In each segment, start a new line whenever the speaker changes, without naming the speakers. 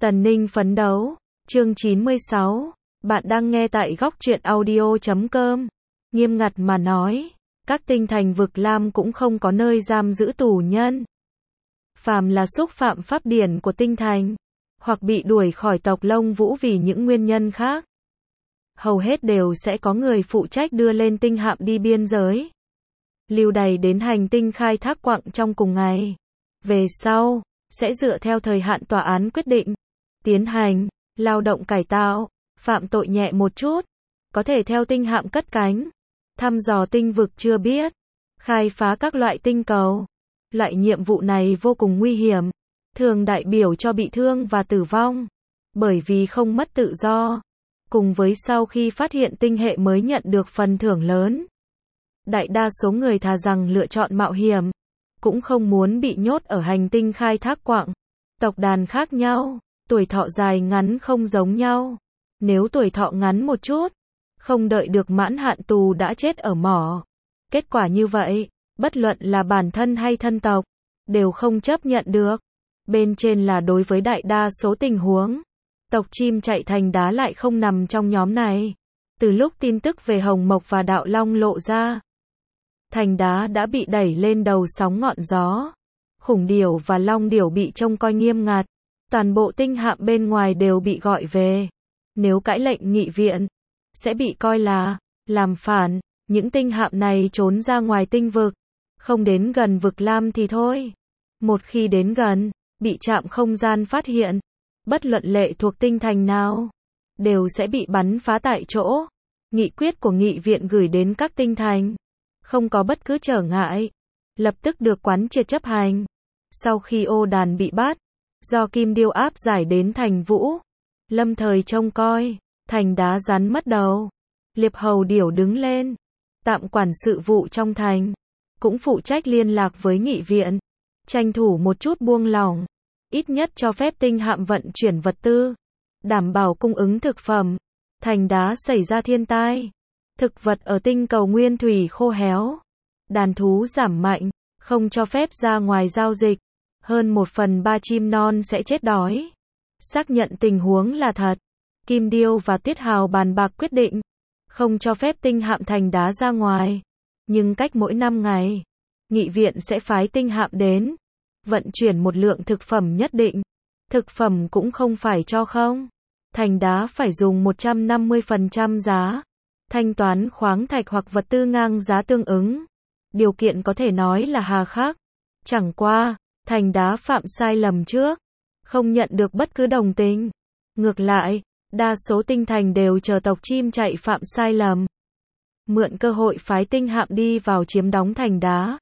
Tần Ninh phấn đấu, chương 96, bạn đang nghe tại góc truyện audio.com. Nghiêm ngặt mà nói, các tinh thành vực lam cũng không có nơi giam giữ tù nhân. Phàm là xúc phạm pháp điển của tinh thành, hoặc bị đuổi khỏi tộc Lông Vũ vì những nguyên nhân khác, hầu hết đều sẽ có người phụ trách đưa lên tinh hạm đi biên giới, lưu đày đến hành tinh khai thác quặng trong cùng ngày. Về sau, sẽ dựa theo thời hạn tòa án quyết định, tiến hành lao động cải tạo, phạm tội nhẹ một chút, có thể theo tinh hạm cất cánh, thăm dò tinh vực chưa biết, khai phá các loại tinh cầu. Loại nhiệm vụ này vô cùng nguy hiểm, thường đại biểu cho bị thương và tử vong, bởi vì không mất tự do, cùng với sau khi phát hiện tinh hệ mới nhận được phần thưởng lớn. Đại đa số người thà rằng lựa chọn mạo hiểm, cũng không muốn bị nhốt ở hành tinh khai thác quặng. Tộc đàn khác nhau, tuổi thọ dài ngắn không giống nhau. Nếu tuổi thọ ngắn một chút, không đợi được mãn hạn tù đã chết ở mỏ. Kết quả như vậy, bất luận là bản thân hay thân tộc, đều không chấp nhận được. Bên trên là đối với đại đa số tình huống, tộc chim chạy thành đá lại không nằm trong nhóm này. Từ lúc tin tức về Hồng Mộc và Đạo Long lộ ra, thành đá đã bị đẩy lên đầu sóng ngọn gió. Khủng điểu và long điểu bị trông coi nghiêm ngặt, toàn bộ tinh hạm bên ngoài đều bị gọi về. Nếu cãi lệnh nghị viện, sẽ bị coi là làm phản. Những tinh hạm này trốn ra ngoài tinh vực, không đến gần vực lam thì thôi. Một khi đến gần, bị trạm không gian phát hiện, bất luận lệ thuộc tinh thành nào, đều sẽ bị bắn phá tại chỗ. Nghị quyết của nghị viện gửi đến các tinh thành, không có bất cứ trở ngại, lập tức được quán triệt chấp hành. Sau khi ô đàn bị bắt, do Kim Điêu áp giải đến thành Vũ, lâm thời trông coi, thành đá rắn mất đầu. Liệp Hầu Điểu đứng lên, tạm quản sự vụ trong thành, cũng phụ trách liên lạc với nghị viện, tranh thủ một chút buông lỏng, ít nhất cho phép tinh hạm vận chuyển vật tư, đảm bảo cung ứng thực phẩm. Thành đá xảy ra thiên tai, thực vật ở tinh cầu nguyên thủy khô héo, đàn thú giảm mạnh, không cho phép ra ngoài giao dịch, hơn 1/3 chim non sẽ chết đói. Xác nhận tình huống là thật, Kim Điêu và Tuyết Hào bàn bạc quyết định, không cho phép tinh hạm thành đá ra ngoài, nhưng cách mỗi 5 ngày, nghị viện sẽ phái tinh hạm đến, vận chuyển một lượng thực phẩm nhất định. Thực phẩm cũng không phải cho không, thành đá phải dùng 150% giá, thanh toán khoáng thạch hoặc vật tư ngang giá tương ứng. Điều kiện có thể nói là hà khắc. Chẳng qua, thành đá phạm sai lầm trước, không nhận được bất cứ đồng tình. Ngược lại, đa số tinh thành đều chờ tộc chim chạy phạm sai lầm, mượn cơ hội phái tinh hạm đi vào chiếm đóng thành đá.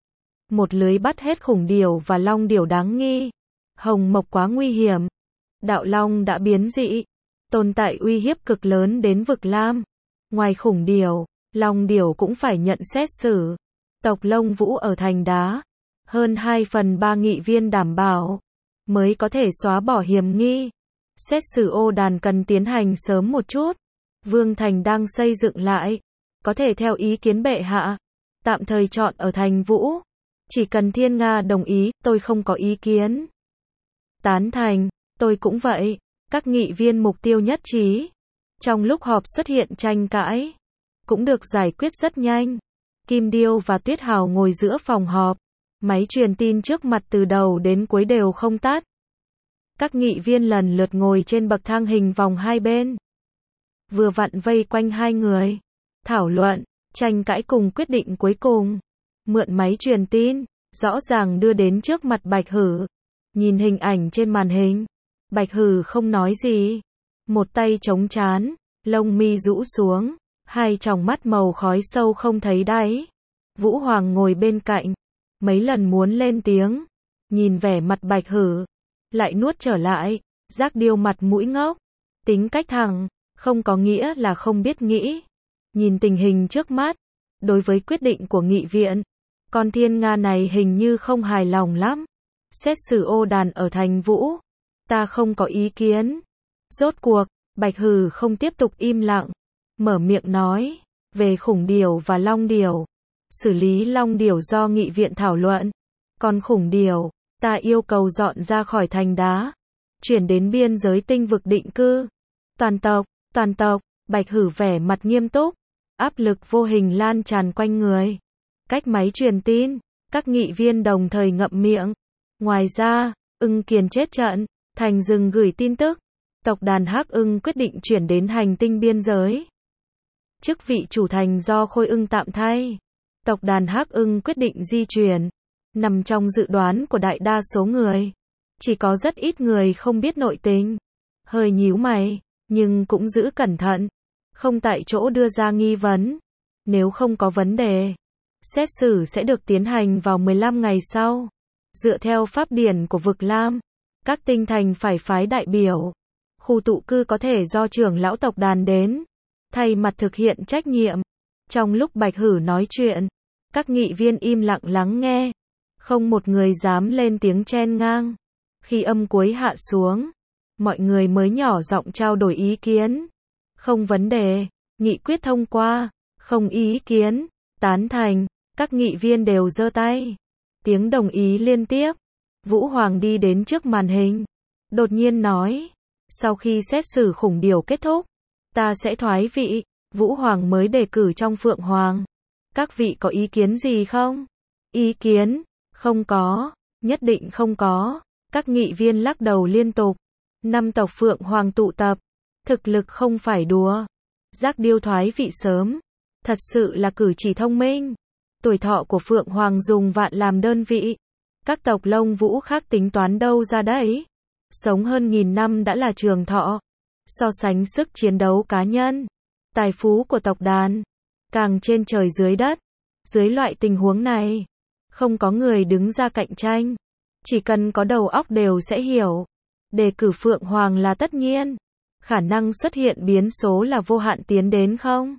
Một lưới bắt hết khủng điểu và long điểu đáng nghi. Hồng Mộc quá nguy hiểm. Đạo Long đã biến dị, tồn tại uy hiếp cực lớn đến vực lam. Ngoài khủng điểu, long điểu cũng phải nhận xét xử. Tộc Lông Vũ ở thành đá, hơn 2/3 nghị viên đảm bảo, mới có thể xóa bỏ hiểm nghi. Xét xử ô đàn cần tiến hành sớm một chút. Vương thành đang xây dựng lại, có thể theo ý kiến bệ hạ, tạm thời chọn ở thành Vũ. Chỉ cần Thiên Nga đồng ý, tôi không có ý kiến. Tán thành, tôi cũng vậy. Các nghị viên mục tiêu nhất trí. Trong lúc họp xuất hiện tranh cãi, cũng được giải quyết rất nhanh. Kim Điêu và Tuyết Hào ngồi giữa phòng họp, máy truyền tin trước mặt từ đầu đến cuối đều không tắt. Các nghị viên lần lượt ngồi trên bậc thang hình vòng hai bên, vừa vặn vây quanh hai người, thảo luận, tranh cãi cùng quyết định cuối cùng. Mượn máy truyền tin, rõ ràng đưa đến trước mặt Bạch Hử. Nhìn hình ảnh trên màn hình, Bạch Hử không nói gì, một tay chống trán, lông mi rũ xuống, hai tròng mắt màu khói sâu không thấy đáy. Vũ Hoàng ngồi bên cạnh, mấy lần muốn lên tiếng, nhìn vẻ mặt Bạch Hử, lại nuốt trở lại, giác điêu mặt mũi ngốc, tính cách thẳng, không có nghĩa là không biết nghĩ. Nhìn tình hình trước mắt, đối với quyết định của nghị viện, con Thiên Nga này hình như không hài lòng lắm. Xét xử ô đàn ở thành Vũ, ta không có ý kiến. Rốt cuộc, Bạch Hử không tiếp tục im lặng, mở miệng nói, về khủng điểu và long điểu. Xử lý long điểu do nghị viện thảo luận, còn khủng điểu, ta yêu cầu dọn ra khỏi thành đá. chuyển đến biên giới tinh vực định cư. Toàn tộc, Bạch Hử vẻ mặt nghiêm túc, áp lực vô hình lan tràn quanh người. Cách máy truyền tin, các nghị viên đồng thời ngậm miệng. Ngoài ra, Ưng Kiền chết trận, Thành dừng gửi tin tức. Tộc đàn Hắc Ưng quyết định chuyển đến hành tinh biên giới. Chức vị chủ thành do Khôi Ưng tạm thay. Tộc đàn Hắc Ưng quyết định di chuyển. Nằm trong dự đoán của đại đa số người. Chỉ có rất ít người không biết nội tình. Hơi nhíu mày, nhưng cũng giữ cẩn thận. Không tại chỗ đưa ra nghi vấn. Nếu không có vấn đề, xét xử sẽ được tiến hành vào 15 ngày sau. Dựa theo pháp điển của Vực Lam, các tinh thành phải phái đại biểu. Khu tụ cư có thể do trưởng lão tộc đàn đến, thay mặt thực hiện trách nhiệm. Trong lúc Bạch Hử nói chuyện, các nghị viên im lặng lắng nghe. Không một người dám lên tiếng chen ngang. Khi âm cuối hạ xuống, mọi người mới nhỏ giọng trao đổi ý kiến. Không vấn đề, nghị quyết thông qua, không ý kiến, tán thành, các nghị viên đều giơ tay. Tiếng đồng ý liên tiếp. Vũ Hoàng đi đến trước màn hình, đột nhiên nói, sau khi xét xử khủng điều kết thúc, ta sẽ thoái vị. Vũ Hoàng mới đề cử trong Phượng Hoàng. Các vị có ý kiến gì không? Ý kiến? Không có, nhất định không có. Các nghị viên lắc đầu liên tục. 5 tộc Phượng Hoàng tụ tập, thực lực không phải đùa. Giác Điêu thoái vị sớm, thật sự là cử chỉ thông minh. Tuổi thọ của Phượng Hoàng dùng vạn làm đơn vị. Các tộc Lông Vũ khác tính toán đâu ra đấy. Sống hơn 1000 năm đã là trường thọ. So sánh sức chiến đấu cá nhân, tài phú của tộc đàn, càng trên trời dưới đất. Dưới loại tình huống này, không có người đứng ra cạnh tranh. Chỉ cần có đầu óc đều sẽ hiểu. Đề cử Phượng Hoàng là tất nhiên. Khả năng xuất hiện biến số là vô hạn tiến đến không?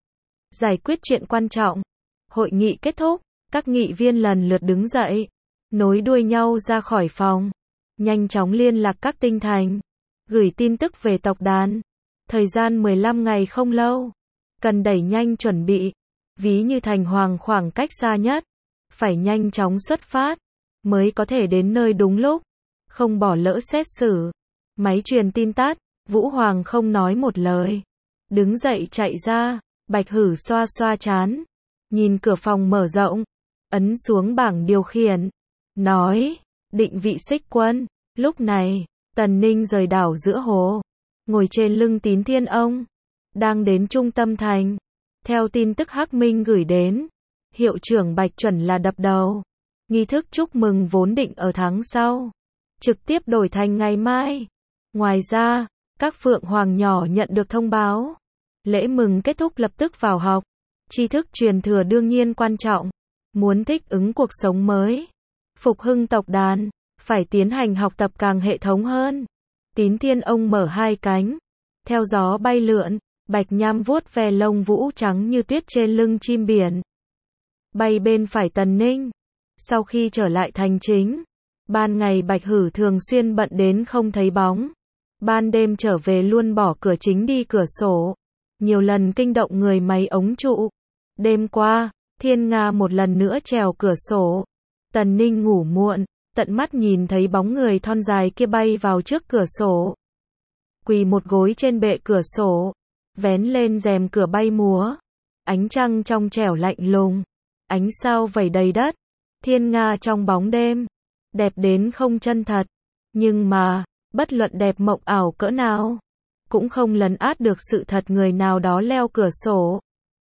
Giải quyết chuyện quan trọng. Hội nghị kết thúc, các nghị viên lần lượt đứng dậy, nối đuôi nhau ra khỏi phòng, nhanh chóng liên lạc các tinh thành, gửi tin tức về tộc đàn. Thời gian 15 ngày không lâu, cần đẩy nhanh chuẩn bị, ví như thành hoàng khoảng cách xa nhất, phải nhanh chóng xuất phát, mới có thể đến nơi đúng lúc, không bỏ lỡ xét xử. Máy truyền tin tắt, Vũ Hoàng không nói một lời, đứng dậy chạy ra. Bạch Hử xoa xoa trán, nhìn cửa phòng mở rộng, ấn xuống bảng điều khiển, nói, định vị xích quân. Lúc này, Tần Ninh rời đảo giữa hồ, ngồi trên lưng Tín Thiên Ông, đang đến trung tâm thành. Theo tin tức Hắc Minh gửi đến, hiệu trưởng Bạch chuẩn là đập đầu. Nghi thức chúc mừng vốn định ở tháng sau, trực tiếp đổi thành ngày mai. Ngoài ra, các Phượng Hoàng nhỏ nhận được thông báo. Lễ mừng kết thúc lập tức vào học. Tri thức truyền thừa đương nhiên quan trọng. Muốn thích ứng cuộc sống mới, phục hưng tộc đàn, phải tiến hành học tập càng hệ thống hơn. Tín Thiên Ông mở hai cánh, theo gió bay lượn. Bạch Nham vuốt ve lông vũ trắng như tuyết trên lưng chim biển. Bay bên phải Tần Ninh. Sau khi trở lại thành chính, ban ngày Bạch Hử thường xuyên bận đến không thấy bóng. Ban đêm trở về luôn bỏ cửa chính đi cửa sổ. Nhiều lần kinh động người máy ống trụ. Đêm qua, Thiên Nga một lần nữa trèo cửa sổ. Tần Ninh ngủ muộn, tận mắt nhìn thấy bóng người thon dài kia bay vào trước cửa sổ. Quỳ một gối trên bệ cửa sổ, vén lên rèm cửa bay múa. Ánh trăng trong trẻo lạnh lùng, ánh sao vẩy đầy đất. Thiên Nga trong bóng đêm, đẹp đến không chân thật. Nhưng mà, bất luận đẹp mộng ảo cỡ nào, cũng không lấn át được sự thật người nào đó leo cửa sổ.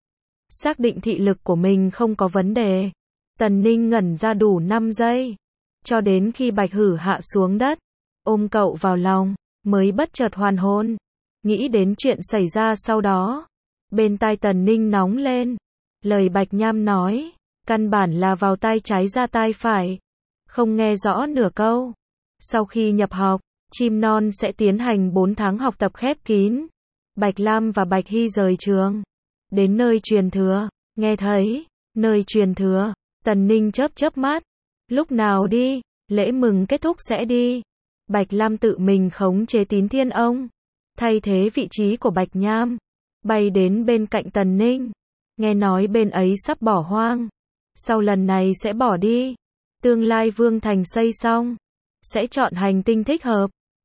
Xác định thị lực của mình không có vấn đề. Tần Ninh ngẩn ra đủ 5 giây. Cho đến khi Bạch Hử hạ xuống đất, ôm cậu vào lòng, mới bất chợt hoàn hồn. Nghĩ đến chuyện xảy ra sau đó. Bên tai Tần Ninh nóng lên. Lời Bạch Nham nói, căn bản là vào tai trái ra tai phải. Không nghe rõ nửa câu. Sau khi nhập học, chim non sẽ tiến hành 4 tháng học tập khép kín. Bạch Lam và Bạch Hy rời trường. Đến nơi truyền thừa, nghe thấy, nơi truyền thừa, Tần Ninh chớp mắt. Lúc nào đi, lễ mừng kết thúc sẽ đi. Bạch Lam tự mình khống chế Tín Thiên Ông, thay thế vị trí của Bạch Nham, bay đến bên cạnh Tần Ninh. Nghe nói bên ấy sắp bỏ hoang, sau lần này sẽ bỏ đi. Tương lai Vương Thành xây xong, sẽ chọn hành tinh thích hợp.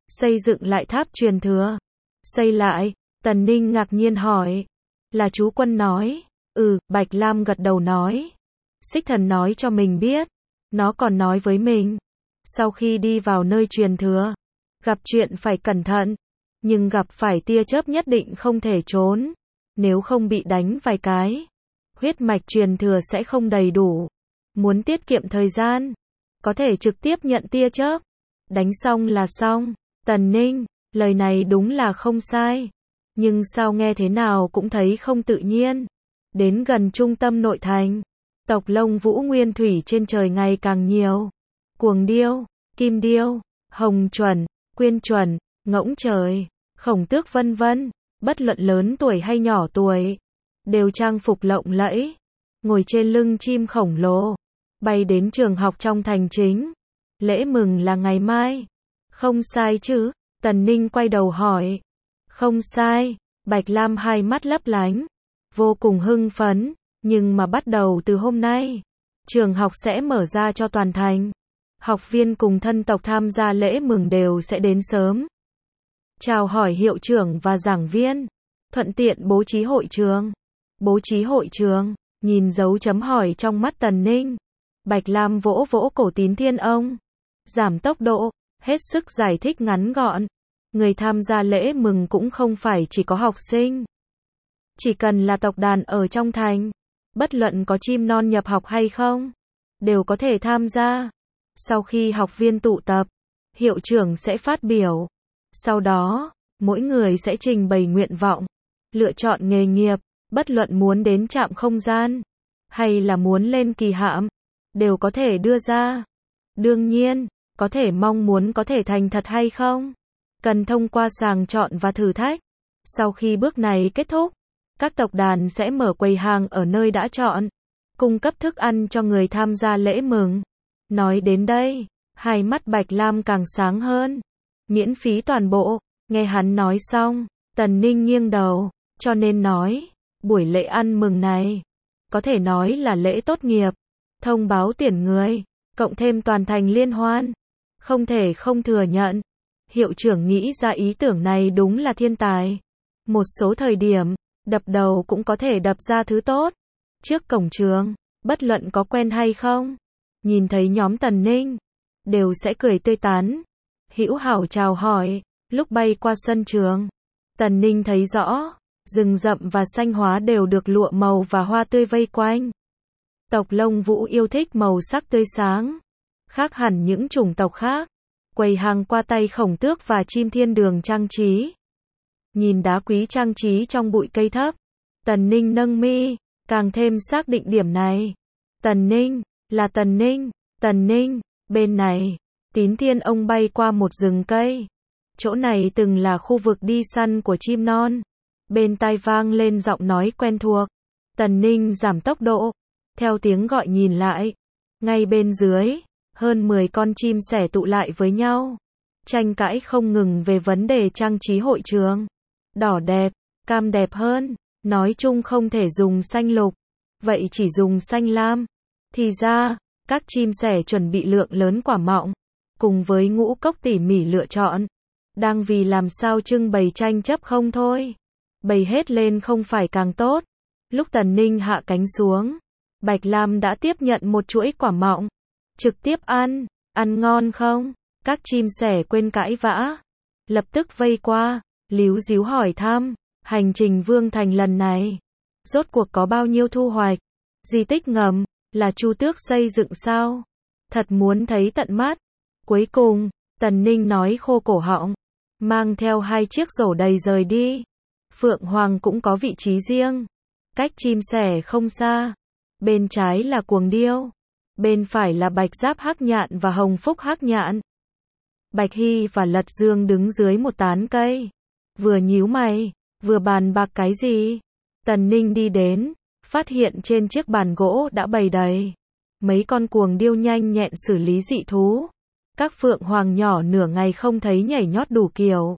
Xây dựng lại tháp truyền thừa. Xây lại, Tần Ninh ngạc nhiên hỏi. Là chú Quân nói. Bạch Lam gật đầu nói. Xích Thần nói cho mình biết. Nó còn nói với mình. Sau khi đi vào nơi truyền thừa, gặp chuyện phải cẩn thận. Nhưng gặp phải tia chớp nhất định không thể trốn. Nếu không bị đánh vài cái, huyết mạch truyền thừa sẽ không đầy đủ. Muốn tiết kiệm thời gian, có thể trực tiếp nhận tia chớp. Đánh xong là xong. Tần Ninh, lời này đúng là không sai. Nhưng sao nghe thế nào cũng thấy không tự nhiên. Đến gần trung tâm nội thành, tộc Lông Vũ Nguyên Thủy trên trời ngày càng nhiều. Cuồng điêu, kim điêu, hồng chuẩn, quyên chuẩn, ngỗng trời, khổng tước vân vân, bất luận lớn tuổi hay nhỏ tuổi, đều trang phục lộng lẫy, ngồi trên lưng chim khổng lồ, bay đến trường học trong thành chính. Lễ mừng là ngày mai. Không sai chứ? Tần Ninh quay đầu hỏi. Không sai. Bạch Lam hai mắt lấp lánh, vô cùng hưng phấn, nhưng mà bắt đầu từ hôm nay, trường học sẽ mở ra cho toàn thành. Học viên cùng thân tộc tham gia lễ mừng đều sẽ đến sớm. Chào hỏi hiệu trưởng và giảng viên, thuận tiện bố trí hội trường. Bố trí hội trường, nhìn dấu chấm hỏi trong mắt Tần Ninh. Bạch Lam vỗ vỗ cổ Tín Thiên ông. Giảm tốc độ, hết sức giải thích ngắn gọn. Người tham gia lễ mừng cũng không phải chỉ có học sinh. Chỉ cần là tộc đàn ở trong thành, bất luận có chim non nhập học hay không, đều có thể tham gia. Sau khi học viên tụ tập, hiệu trưởng sẽ phát biểu. Sau đó, mỗi người sẽ trình bày nguyện vọng, lựa chọn nghề nghiệp, bất luận muốn đến trạm không gian, hay là muốn lên kỳ hạm, đều có thể đưa ra. Đương nhiên, có thể mong muốn có thể thành thật hay không, cần thông qua sàng chọn và thử thách. Sau khi bước này kết thúc, các tộc đàn sẽ mở quầy hàng ở nơi đã chọn, cung cấp thức ăn cho người tham gia lễ mừng. Nói đến đây, hai mắt Bạch Lam càng sáng hơn. Miễn phí toàn bộ. Nghe hắn nói xong, Tần Ninh nghiêng đầu, cho nên nói, buổi lễ ăn mừng này, có thể nói là lễ tốt nghiệp, thông báo tuyển người, cộng thêm toàn thành liên hoan. Không thể không thừa nhận, hiệu trưởng nghĩ ra ý tưởng này đúng là thiên tài. Một số thời điểm, đập đầu cũng có thể đập ra thứ tốt. Trước cổng trường, bất luận có quen hay không, nhìn thấy nhóm Tần Ninh, đều sẽ cười tươi tắn, hữu hảo chào hỏi. Lúc bay qua sân trường, Tần Ninh thấy rõ, rừng rậm và xanh hóa đều được lụa màu và hoa tươi vây quanh. Tộc Lông Vũ yêu thích màu sắc tươi sáng, khác hẳn những chủng tộc khác. Quầy hàng qua tay khổng tước và chim thiên đường trang trí. Nhìn đá quý trang trí trong bụi cây thấp, Tần Ninh nâng mi, càng thêm xác định điểm này. Tần Ninh, là Tần Ninh, Tần Ninh, bên này, Tín Thiên ông bay qua một rừng cây. Chỗ này từng là khu vực đi săn của chim non. Bên tai vang lên giọng nói quen thuộc. Tần Ninh giảm tốc độ, theo tiếng gọi nhìn lại. Ngay bên dưới, hơn 10 con chim sẻ tụ lại với nhau, tranh cãi không ngừng về vấn đề trang trí hội trường. Đỏ đẹp, cam đẹp hơn, nói chung không thể dùng xanh lục, vậy chỉ dùng xanh lam. Thì ra, các chim sẻ chuẩn bị lượng lớn quả mọng, cùng với ngũ cốc tỉ mỉ lựa chọn, đang vì làm sao trưng bày tranh chấp không thôi. Bày hết lên không phải càng tốt. Lúc Tần Ninh hạ cánh xuống, Bạch Lam đã tiếp nhận một chuỗi quả mọng. Trực tiếp ăn ngon không? Các chim sẻ quên cãi vã, lập tức vây qua, líu díu hỏi thăm, hành trình Vương Thành lần này, rốt cuộc có bao nhiêu thu hoạch? Di tích ngầm, là Chu Tước xây dựng sao? Thật muốn thấy tận mắt. Cuối cùng, Tần Ninh nói khô cổ họng, mang theo 2 chiếc rổ đầy rời đi. Phượng Hoàng cũng có vị trí riêng, cách chim sẻ không xa. Bên trái là Cuồng Điêu, bên phải là Bạch Giáp Hắc Nhạn và Hồng Phúc Hắc Nhạn. Bạch Hy và Lật Dương đứng dưới một tán cây, vừa nhíu mày, vừa bàn bạc cái gì. Tần Ninh đi đến, phát hiện trên chiếc bàn gỗ đã bày đầy mấy con cuồng điêu nhanh nhẹn xử lý dị thú. Các phượng hoàng nhỏ nửa ngày không thấy nhảy nhót đủ kiểu.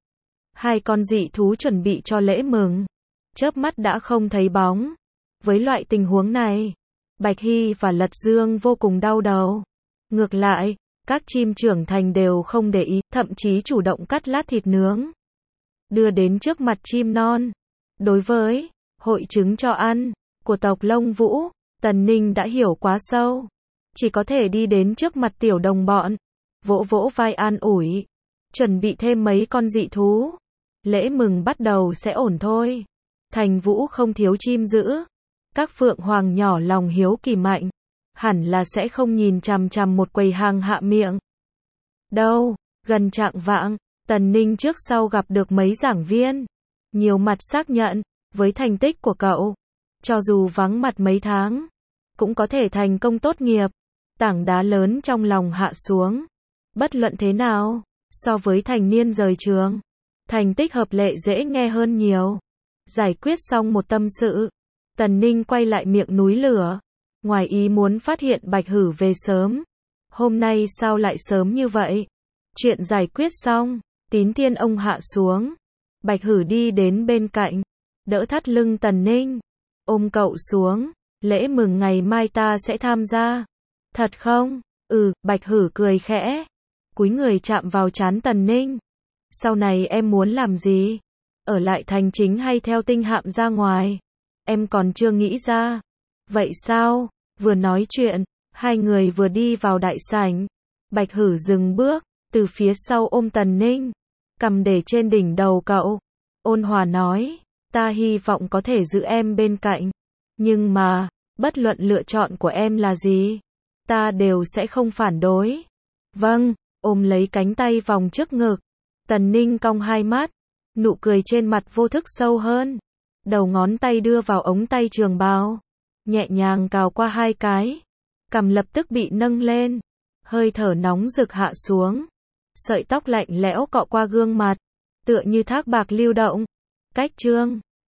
2 con dị thú chuẩn bị cho lễ mừng, chớp mắt đã không thấy bóng. Với loại tình huống này, Bạch Hy và Lật Dương vô cùng đau đầu. Ngược lại, Các chim trưởng thành đều không để ý, thậm chí chủ động cắt lát thịt nướng, đưa đến trước mặt chim non. Đối với hội trứng cho ăn của tộc Lông Vũ, Tần Ninh đã hiểu quá sâu. Chỉ có thể đi đến trước mặt tiểu đồng bọn, vỗ vỗ vai an ủi, chuẩn bị thêm mấy con dị thú. Lễ mừng bắt đầu sẽ ổn thôi. Thành Vũ không thiếu chim giữ. Các phượng hoàng nhỏ lòng hiếu kỳ mạnh, hẳn là sẽ không nhìn chằm chằm một quầy hàng hạ miệng đâu. Gần chạng vạng, Tần Ninh trước sau gặp được mấy giảng viên, nhiều mặt xác nhận, với thành tích của cậu, cho dù vắng mặt mấy tháng, cũng có thể thành công tốt nghiệp. Tảng đá lớn trong lòng hạ xuống. Bất luận thế nào, so với thành niên rời trường, thành tích hợp lệ dễ nghe hơn nhiều. Giải quyết xong một tâm sự, Tần Ninh quay lại miệng núi lửa. Ngoài ý muốn phát hiện Bạch Hử về sớm. Hôm nay sao lại sớm như vậy? Chuyện giải quyết xong, Tín Thiên ông hạ xuống. Bạch Hử đi đến bên cạnh, đỡ thắt lưng Tần Ninh, ôm cậu xuống. Lễ mừng ngày mai ta sẽ tham gia. Thật không? Bạch Hử cười khẽ, cúi người chạm vào trán Tần Ninh. Sau này em muốn làm gì? Ở lại thành chính hay theo tinh hạm ra ngoài? Em còn chưa nghĩ ra. Vậy sao? Vừa nói chuyện, hai người vừa đi vào đại sảnh. Bạch Hử dừng bước, từ phía sau ôm Tần Ninh, cầm để trên đỉnh đầu cậu. Ôn hòa nói, ta hy vọng có thể giữ em bên cạnh. Nhưng mà, bất luận lựa chọn của em là gì, ta đều sẽ không phản đối. Vâng, ôm lấy cánh tay vòng trước ngực. Tần Ninh cong hai mắt, nụ cười trên mặt vô thức sâu hơn. Đầu ngón tay đưa vào ống tay trường bào, nhẹ nhàng cào qua hai cái. Cằm lập tức bị nâng lên, hơi thở nóng rực hạ xuống. Sợi tóc lạnh lẽo cọ qua gương mặt, tựa như thác bạc lưu động. Cách chương